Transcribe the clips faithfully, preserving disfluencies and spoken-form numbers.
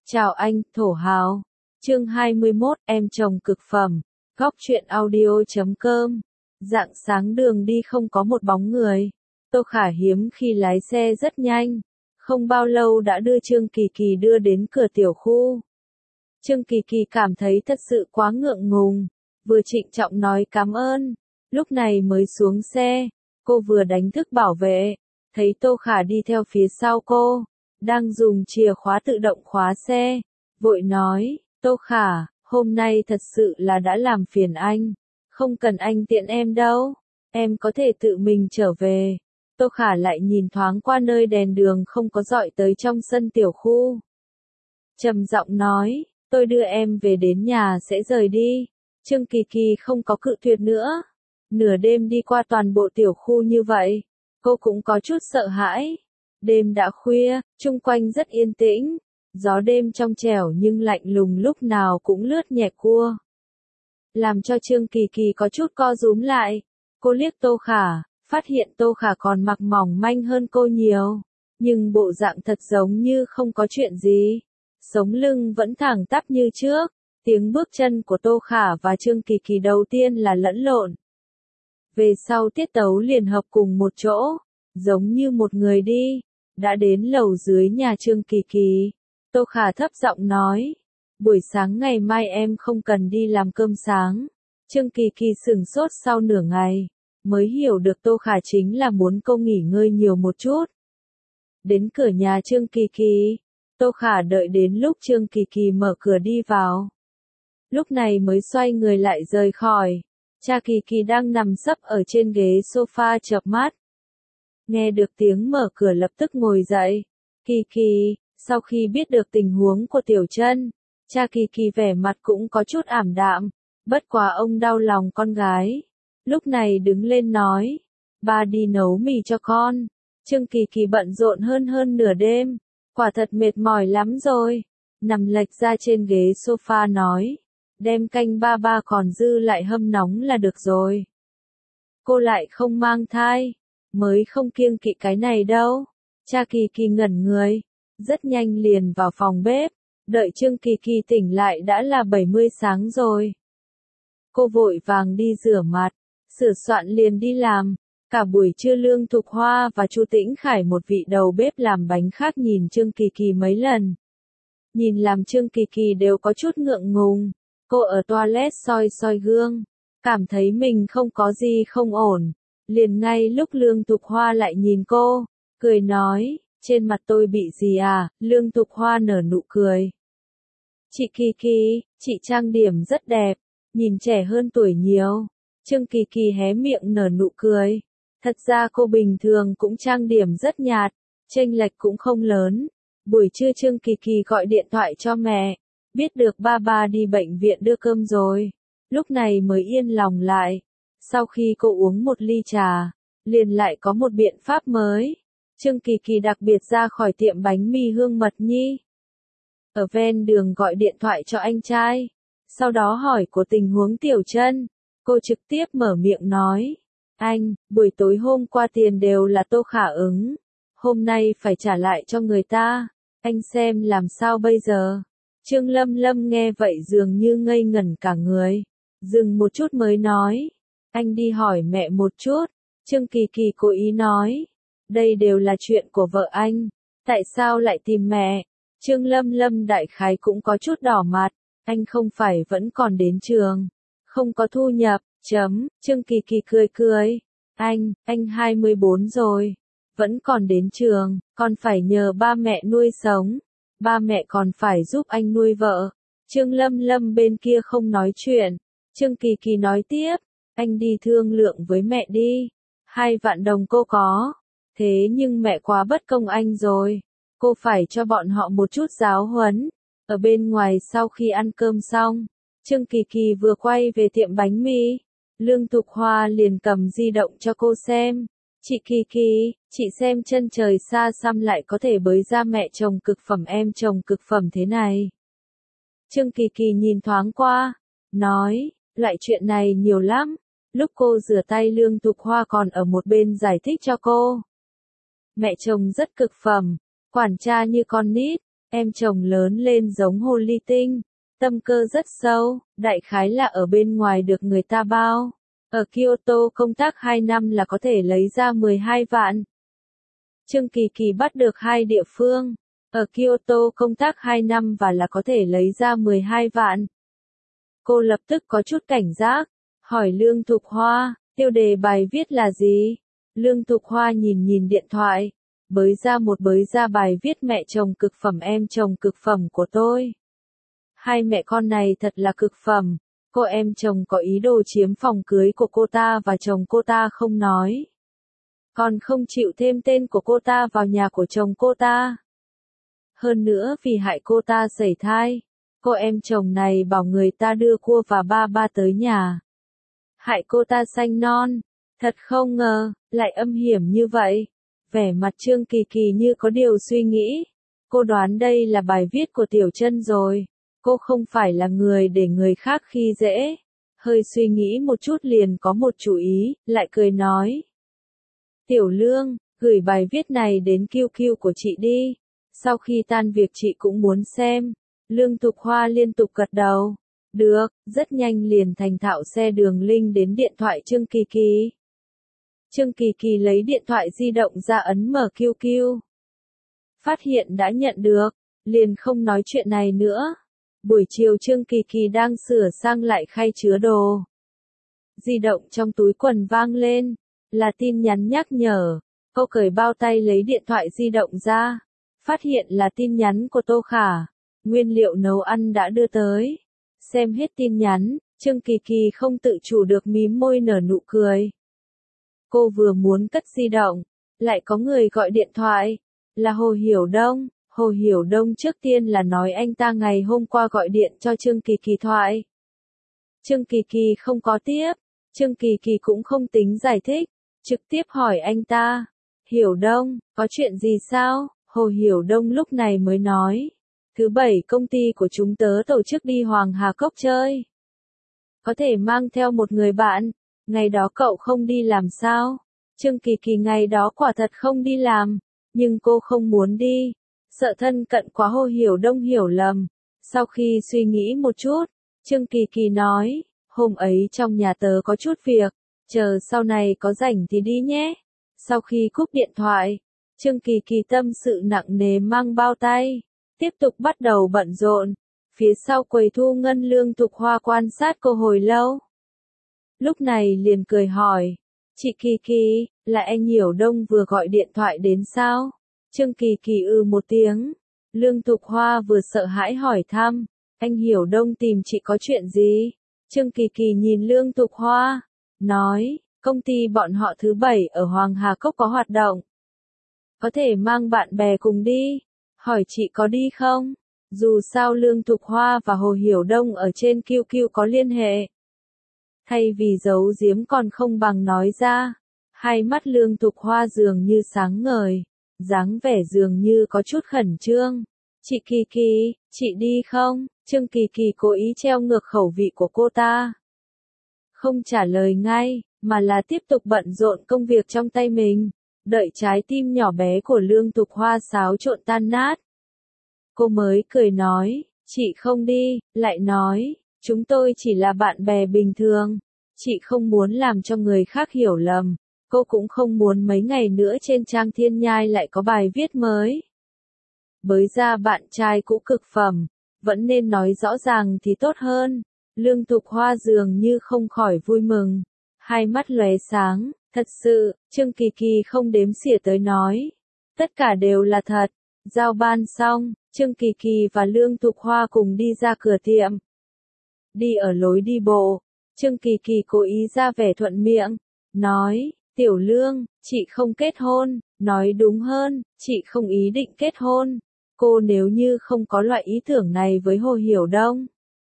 Chào anh, thổ hào. Chương hai mươi mốt, em chồng cực phẩm. Góc truyện audio chấm com. Rạng sáng đường đi không có một bóng người. Tô Khả hiếm khi lái xe rất nhanh. Không bao lâu đã đưa Trương Kỳ Kỳ đưa đến cửa tiểu khu. Trương Kỳ Kỳ cảm thấy thật sự quá ngượng ngùng. Vừa trịnh trọng nói cảm ơn. Lúc này mới xuống xe. Cô vừa đánh thức bảo vệ. Thấy Tô Khả đi theo phía sau cô. Đang dùng chìa khóa tự động khóa xe. Vội nói, Tô Khả, hôm nay thật sự là đã làm phiền anh. Không cần anh tiện em đâu. Em có thể tự mình trở về. Tô Khả lại nhìn thoáng qua nơi đèn đường không có dọi tới trong sân tiểu khu. Trầm giọng nói, tôi đưa em về đến nhà sẽ rời đi. Trương Kỳ Kỳ không có cự tuyệt nữa. Nửa đêm đi qua toàn bộ tiểu khu như vậy. Cô cũng có chút sợ hãi. Đêm đã khuya, chung quanh rất yên tĩnh. Gió đêm trong trẻo nhưng lạnh lùng lúc nào cũng lướt nhẹ cua. Làm cho Trương Kỳ Kỳ có chút co rúm lại. Cô liếc Tô Khả, phát hiện Tô Khả còn mặc mỏng manh hơn cô nhiều. Nhưng bộ dạng thật giống như không có chuyện gì. Sống lưng vẫn thẳng tắp như trước. Tiếng bước chân của Tô Khả và Trương Kỳ Kỳ đầu tiên là lẫn lộn. Về sau tiết tấu liền hợp cùng một chỗ. Giống như một người đi. Đã đến lầu dưới nhà Trương Kỳ Kỳ. Tô Khả thấp giọng nói. Buổi sáng ngày mai em không cần đi làm cơm sáng. Trương Kỳ Kỳ sửng sốt sau nửa ngày. Mới hiểu được Tô Khả chính là muốn cô nghỉ ngơi nhiều một chút. Đến cửa nhà Trương Kỳ Kỳ. Tô Khả đợi đến lúc Trương Kỳ Kỳ mở cửa đi vào. Lúc này mới xoay người lại rời khỏi. Cha Kỳ Kỳ đang nằm sấp ở trên ghế sofa chợp mắt. Nghe được tiếng mở cửa lập tức ngồi dậy. Kỳ Kỳ, sau khi biết được tình huống của Tiểu Trân, cha Kỳ Kỳ vẻ mặt cũng có chút ảm đạm. Bất quá ông đau lòng con gái. Lúc này đứng lên nói. Ba đi nấu mì cho con. Trương Kỳ Kỳ bận rộn hơn hơn nửa đêm. Quả thật mệt mỏi lắm rồi. Nằm lệch ra trên ghế sofa nói. Đem canh ba ba còn dư lại hâm nóng là được rồi. Cô lại không mang thai. Mới không kiêng kỵ cái này đâu. Cha Kỳ Kỳ ngẩn người. Rất nhanh liền vào phòng bếp. Đợi Trương Kỳ Kỳ tỉnh lại đã là bảy mươi sáng rồi. Cô vội vàng đi rửa mặt. Sửa soạn liền đi làm. Cả buổi trưa Lương Thục Hoa và Chu Tĩnh Khải một vị đầu bếp làm bánh khác nhìn Trương Kỳ Kỳ mấy lần. Nhìn làm Trương Kỳ Kỳ đều có chút ngượng ngùng. Cô ở toilet soi soi gương. Cảm thấy mình không có gì không ổn. Liền ngay lúc Lương Thục Hoa lại nhìn cô, cười nói, trên mặt tôi bị gì à? Lương Thục Hoa nở nụ cười. Chị Kỳ Kỳ, chị trang điểm rất đẹp, nhìn trẻ hơn tuổi nhiều. Trương Kỳ Kỳ hé miệng nở nụ cười. Thật ra cô bình thường cũng trang điểm rất nhạt, chênh lệch cũng không lớn. Buổi trưa Trương Kỳ Kỳ gọi điện thoại cho mẹ, biết được ba ba đi bệnh viện đưa cơm rồi. Lúc này mới yên lòng lại. Sau khi cô uống một ly trà, liền lại có một biện pháp mới. Trương Kỳ Kỳ đặc biệt ra khỏi tiệm bánh mì Hương Mật Nhi. Ở ven đường gọi điện thoại cho anh trai. Sau đó hỏi của tình huống Tiểu Trân. Cô trực tiếp mở miệng nói. Anh, buổi tối hôm qua tiền đều là Tô Khả ứng. Hôm nay phải trả lại cho người ta. Anh xem làm sao bây giờ. Trương Lâm Lâm nghe vậy dường như ngây ngẩn cả người. Dừng một chút mới nói. Anh đi hỏi mẹ một chút. Trương Kỳ Kỳ cố ý nói. Đây đều là chuyện của vợ anh. Tại sao lại tìm mẹ? Trương Lâm Lâm đại khái cũng có chút đỏ mặt. Anh không phải vẫn còn đến trường. Không có thu nhập, chấm. Trương Kỳ Kỳ cười cười. Anh, anh hai mươi bốn rồi. Vẫn còn đến trường, còn phải nhờ ba mẹ nuôi sống. Ba mẹ còn phải giúp anh nuôi vợ. Trương Lâm Lâm bên kia không nói chuyện. Trương Kỳ Kỳ nói tiếp. Anh đi thương lượng với mẹ đi. Hai vạn đồng cô có. Thế nhưng mẹ quá bất công anh rồi. Cô phải cho bọn họ một chút giáo huấn. Ở bên ngoài sau khi ăn cơm xong, Trương Kỳ Kỳ vừa quay về tiệm bánh mì. Lương Thục Hoa liền cầm di động cho cô xem. Chị Kỳ Kỳ, chị xem chân trời xa xăm lại có thể bới ra mẹ chồng cực phẩm em chồng cực phẩm thế này. Trương Kỳ Kỳ nhìn thoáng qua. Nói, loại chuyện này nhiều lắm. Lúc cô rửa tay Lương Thục Hoa còn ở một bên giải thích cho cô. Mẹ chồng rất cực phẩm, quản cha như con nít, em chồng lớn lên giống hồ ly tinh, tâm cơ rất sâu, đại khái là ở bên ngoài được người ta bao. Ở Kyoto công tác hai năm là có thể lấy ra mười hai vạn. Trương Kỳ Kỳ bắt được hai địa phương. Ở Kyoto công tác hai năm và là có thể lấy ra mười hai vạn. Cô lập tức có chút cảnh giác, hỏi Lương Thục Hoa, tiêu đề bài viết là gì? Lương Thục Hoa nhìn nhìn điện thoại, bới ra một bới ra bài viết mẹ chồng cực phẩm em chồng cực phẩm của tôi. Hai mẹ con này thật là cực phẩm, cô em chồng có ý đồ chiếm phòng cưới của cô ta và chồng cô ta không nói. Còn không chịu thêm tên của cô ta vào nhà của chồng cô ta. Hơn nữa vì hại cô ta sẩy thai, cô em chồng này bảo người ta đưa cua và ba ba tới nhà. Hại cô ta sanh non, thật không ngờ, lại âm hiểm như vậy. Vẻ mặt Trương Kỳ Kỳ như có điều suy nghĩ. Cô đoán đây là bài viết của Tiểu Chân rồi. Cô không phải là người để người khác khi dễ. Hơi suy nghĩ một chút liền có một chủ ý, lại cười nói. Tiểu Lương, gửi bài viết này đến Q Q của chị đi. Sau khi tan việc chị cũng muốn xem. Lương Thục Hoa liên tục gật đầu. Được, rất nhanh liền thành thạo xe đường link đến điện thoại Trương Kỳ Kỳ. Trương Kỳ Kỳ lấy điện thoại di động ra ấn mở Q Q. Phát hiện đã nhận được, liền không nói chuyện này nữa. Buổi chiều Trương Kỳ Kỳ đang sửa sang lại khay chứa đồ. Di động trong túi quần vang lên, là tin nhắn nhắc nhở. Cô cởi bao tay lấy điện thoại di động ra, phát hiện là tin nhắn của Tô Khả. Nguyên liệu nấu ăn đã đưa tới. Xem hết tin nhắn, Trương Kỳ Kỳ không tự chủ được mím môi nở nụ cười. Cô vừa muốn cất di động, lại có người gọi điện thoại, là Hồ Hiểu Đông. Hồ Hiểu Đông trước tiên là nói anh ta ngày hôm qua gọi điện cho Trương Kỳ Kỳ thoại. Trương Kỳ Kỳ không có tiếp, Trương Kỳ Kỳ cũng không tính giải thích, trực tiếp hỏi anh ta, Hiểu Đông, có chuyện gì sao? Hồ Hiểu Đông lúc này mới nói, thứ bảy công ty của chúng tớ tổ chức đi Hoàng Hà Cốc chơi. Có thể mang theo một người bạn, ngày đó cậu không đi làm sao? Trương Kỳ Kỳ ngày đó quả thật không đi làm, nhưng cô không muốn đi, sợ thân cận quá Hồ Hiểu Đông hiểu lầm. Sau khi suy nghĩ một chút, Trương Kỳ Kỳ nói, hôm ấy trong nhà tớ có chút việc, chờ sau này có rảnh thì đi nhé. Sau khi cúp điện thoại, Trương Kỳ Kỳ tâm sự nặng nề mang bao tay, tiếp tục bắt đầu bận rộn. Phía sau quầy thu ngân Lương Thục Hoa quan sát cô hồi lâu. Lúc này liền cười hỏi, chị Kỳ Kỳ, là anh Hiểu Đông vừa gọi điện thoại đến sao? Trương Kỳ Kỳ ư một tiếng. Lương Thục Hoa vừa sợ hãi hỏi thăm, anh Hiểu Đông tìm chị có chuyện gì? Trương Kỳ Kỳ nhìn Lương Thục Hoa, nói, công ty bọn họ thứ bảy ở Hoàng Hà Cốc có hoạt động. Có thể mang bạn bè cùng đi, hỏi chị có đi không? Dù sao Lương Thục Hoa và Hồ Hiểu Đông ở trên Q Q có liên hệ. Thay vì giấu giếm còn không bằng nói ra. Hai mắt Lương Thục Hoa dường như sáng ngời, dáng vẻ dường như có chút khẩn trương. Chị Kỳ Kỳ, chị đi không? Trương Kỳ Kỳ cố ý treo ngược khẩu vị của cô ta. Không trả lời ngay, mà là tiếp tục bận rộn công việc trong tay mình. Đợi trái tim nhỏ bé của Lương Thục Hoa xáo trộn tan nát. Cô mới cười nói, chị không đi, lại nói, chúng tôi chỉ là bạn bè bình thường. Chị không muốn làm cho người khác hiểu lầm. Cô cũng không muốn mấy ngày nữa trên trang Thiên Nhai lại có bài viết mới. Bới ra bạn trai cũ cực phẩm, vẫn nên nói rõ ràng thì tốt hơn. Lương Thục Hoa dường như không khỏi vui mừng. Hai mắt lóe sáng, thật sự, Trương Kỳ Kỳ không đếm xỉa tới nói. Tất cả đều là thật. Giao ban xong, Trương Kỳ Kỳ và Lương Thục Hoa cùng đi ra cửa tiệm. Đi ở lối đi bộ, Trương Kỳ Kỳ cố ý ra vẻ thuận miệng, nói, Tiểu Lương, chị không kết hôn, nói đúng hơn, chị không ý định kết hôn. Cô nếu như không có loại ý tưởng này với Hồ Hiểu Đông.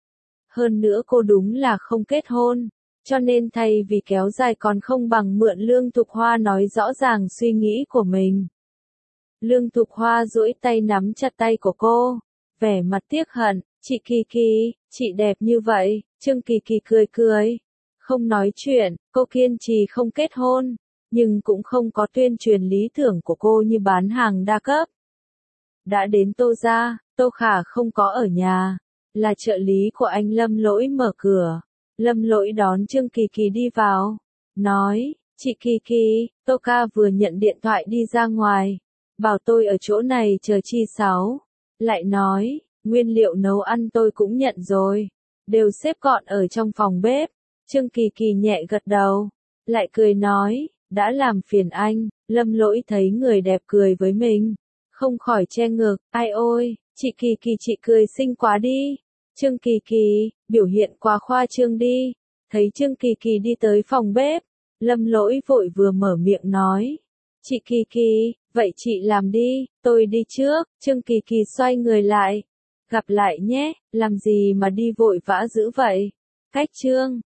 Hơn nữa cô đúng là không kết hôn, cho nên thay vì kéo dài còn không bằng mượn Lương Thục Hoa nói rõ ràng suy nghĩ của mình. Lương Thục Hoa duỗi tay nắm chặt tay của cô, vẻ mặt tiếc hận, chị Kỳ Kỳ, chị đẹp như vậy. Trương Kỳ Kỳ cười cười, không nói chuyện, cô kiên trì không kết hôn, nhưng cũng không có tuyên truyền lý tưởng của cô như bán hàng đa cấp. Đã đến Tô gia, Tô Khả không có ở nhà, là trợ lý của anh Lâm Lỗi mở cửa. Lâm Lỗi đón Trương Kỳ Kỳ đi vào, nói, chị Kỳ Kỳ, Tô ca vừa nhận điện thoại đi ra ngoài, bảo tôi ở chỗ này chờ chi sáu. Lại nói, nguyên liệu nấu ăn tôi cũng nhận rồi, đều xếp gọn ở trong phòng bếp. Trương Kỳ Kỳ nhẹ gật đầu, lại cười nói, đã làm phiền anh. Lâm Lỗi thấy người đẹp cười với mình, không khỏi che ngực, ai ôi, chị Kỳ Kỳ chị cười xinh quá đi. Trương Kỳ Kỳ, biểu hiện quá khoa trương đi. Thấy Trương Kỳ Kỳ đi tới phòng bếp, Lâm Lỗi vội vừa mở miệng nói, chị Kỳ Kỳ, vậy chị làm đi, tôi đi trước. Trương Kỳ Kỳ xoay người lại, gặp lại nhé, làm gì mà đi vội vã dữ vậy. Cách Trương